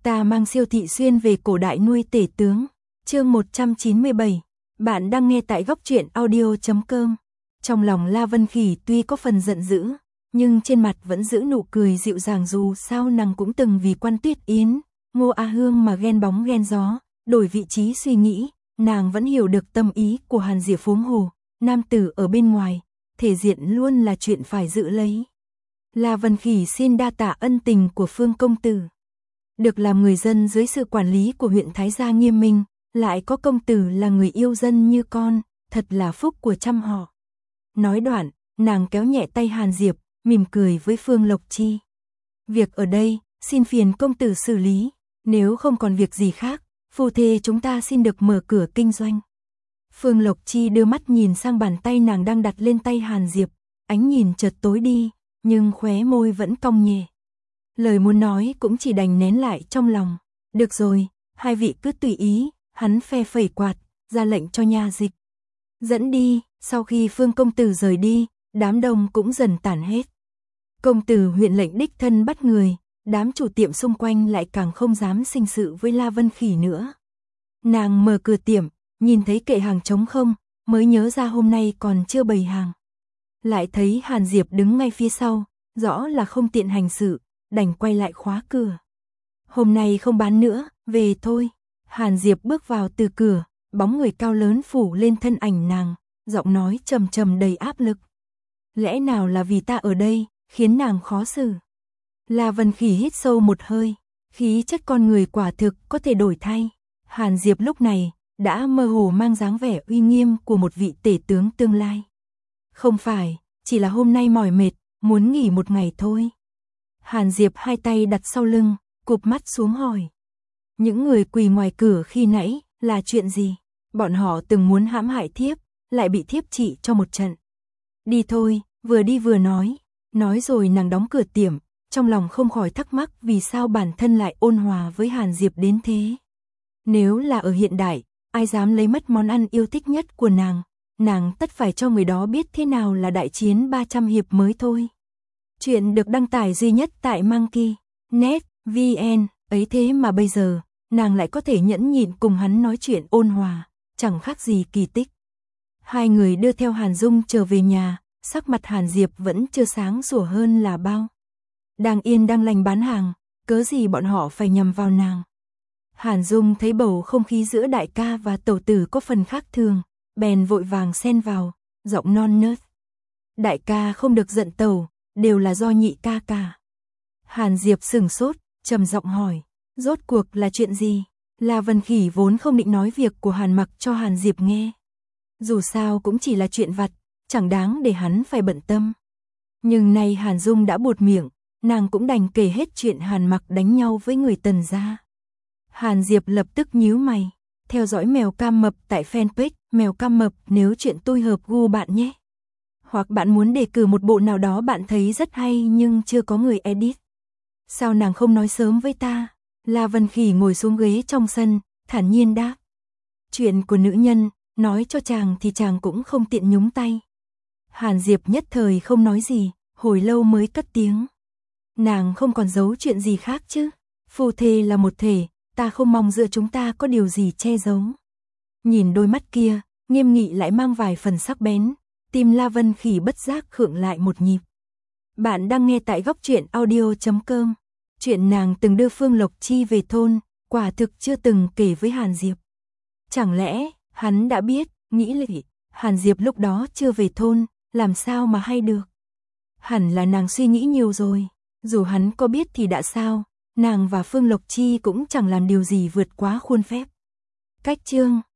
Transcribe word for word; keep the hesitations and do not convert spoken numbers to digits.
Ta mang Siêu Thị Xuyên về cổ đại nuôi tể tướng. Chương một trăm chín mươi bảy. Bạn đang nghe tại góc truyện audio chấm com. Trong lòng La Vân Khỉ tuy có phần giận dữ, nhưng trên mặt vẫn giữ nụ cười dịu dàng, dù sao nàng cũng từng vì Quan Tuyết Yến, Ngô A Hương mà ghen bóng ghen gió, đổi vị trí suy nghĩ, nàng vẫn hiểu được tâm ý của Hàn Diệp. Huống hồ, nam tử ở bên ngoài, thể diện luôn là chuyện phải giữ lấy. La Vân Khỉ xin đa tạ ân tình của Phương công tử. Được làm người dân dưới sự quản lý của huyện Thái Gia nghiêm minh, lại có công tử là người yêu dân như con, thật là phúc của trăm họ. Nói đoạn, nàng kéo nhẹ tay Hàn Diệp, mỉm cười với Phương Lộc Chi. Việc ở đây, xin phiền công tử xử lý, nếu không còn việc gì khác, phu thê chúng ta xin được mở cửa kinh doanh. Phương Lộc Chi đưa mắt nhìn sang bàn tay nàng đang đặt lên tay Hàn Diệp, ánh nhìn chợt tối đi, nhưng khóe môi vẫn cong nhẹ. Lời muốn nói cũng chỉ đành nén lại trong lòng. Được rồi, hai vị cứ tùy ý. Hắn phe phẩy quạt, ra lệnh cho nha dịch dẫn đi. Sau khi Phương công tử rời đi, đám đông cũng dần tản hết. Công tử huyện lệnh đích thân bắt người, đám chủ tiệm xung quanh lại càng không dám sinh sự với La Vân Khỉ nữa. Nàng mở cửa tiệm, nhìn thấy kệ hàng trống không, mới nhớ ra hôm nay còn chưa bày hàng. Lại thấy Hàn Diệp đứng ngay phía sau, rõ là không tiện hành sự, đành quay lại khóa cửa. Hôm nay không bán nữa, về thôi. Hàn Diệp bước vào từ cửa, bóng người cao lớn phủ lên thân ảnh nàng, giọng nói trầm trầm đầy áp lực. Lẽ nào là vì ta ở đây, khiến nàng khó xử? La Vân Khỉ hít sâu một hơi, khí chất con người quả thực có thể đổi thay. Hàn Diệp lúc này đã mơ hồ mang dáng vẻ uy nghiêm của một vị tể tướng tương lai. Không phải, chỉ là hôm nay mỏi mệt, muốn nghỉ một ngày thôi. Hàn Diệp hai tay đặt sau lưng, cụp mắt xuống hỏi. Những người quỳ ngoài cửa khi nãy là chuyện gì? Bọn họ từng muốn hãm hại thiếp, lại bị thiếp trị cho một trận. Đi thôi, vừa đi vừa nói. Nói rồi nàng đóng cửa tiệm, trong lòng không khỏi thắc mắc vì sao bản thân lại ôn hòa với Hàn Diệp đến thế. Nếu là ở hiện đại, ai dám lấy mất món ăn yêu thích nhất của nàng, nàng tất phải cho người đó biết thế nào là đại chiến ba trăm hiệp mới thôi. Chuyện được đăng tải duy nhất tại Monkey chấm net chấm vn, ấy thế mà bây giờ, nàng lại có thể nhẫn nhịn cùng hắn nói chuyện ôn hòa, chẳng khác gì kỳ tích. Hai người đưa theo Hàn Dung trở về nhà, sắc mặt Hàn Diệp vẫn chưa sáng sủa hơn là bao. Đang yên đang lành bán hàng, cớ gì bọn họ phải nhầm vào nàng. Hàn Dung thấy bầu không khí giữa đại ca và tẩu tử có phần khác thường, bèn vội vàng xen vào, giọng non nớt. Đại ca không được giận tẩu, đều là do nhị ca cả. Hàn Diệp sửng sốt, trầm giọng hỏi, rốt cuộc là chuyện gì? La Vân Khỉ vốn không định nói việc của Hàn Mặc cho Hàn Diệp nghe. Dù sao cũng chỉ là chuyện vặt, chẳng đáng để hắn phải bận tâm. Nhưng nay Hàn Dung đã buột miệng, nàng cũng đành kể hết chuyện Hàn Mặc đánh nhau với người Tần gia. Hàn Diệp lập tức nhíu mày, theo dõi Mèo Cam Mập tại fanpage Mèo Cam Mập nếu chuyện tôi hợp gu bạn nhé. Hoặc bạn muốn đề cử một bộ nào đó bạn thấy rất hay nhưng chưa có người edit. Sao nàng không nói sớm với ta? La Vân Khỉ ngồi xuống ghế trong sân, thản nhiên đáp. Chuyện của nữ nhân, nói cho chàng thì chàng cũng không tiện nhúng tay. Hàn Diệp nhất thời không nói gì, hồi lâu mới cất tiếng. Nàng không còn giấu chuyện gì khác chứ? Phu thê là một thể, ta không mong giữa chúng ta có điều gì che giấu. Nhìn đôi mắt kia, nghiêm nghị lại mang vài phần sắc bén, tim La Vân Khỉ bất giác khựng lại một nhịp. Bạn đang nghe tại góc truyện audio chấm com. Chuyện nàng từng đưa Phương Lộc Chi về thôn, quả thực chưa từng kể với Hàn Diệp. Chẳng lẽ, hắn đã biết, nghĩ lại, Hàn Diệp lúc đó chưa về thôn, làm sao mà hay được. Hẳn là nàng suy nghĩ nhiều rồi, dù hắn có biết thì đã sao, nàng và Phương Lộc Chi cũng chẳng làm điều gì vượt quá khuôn phép. Cách chương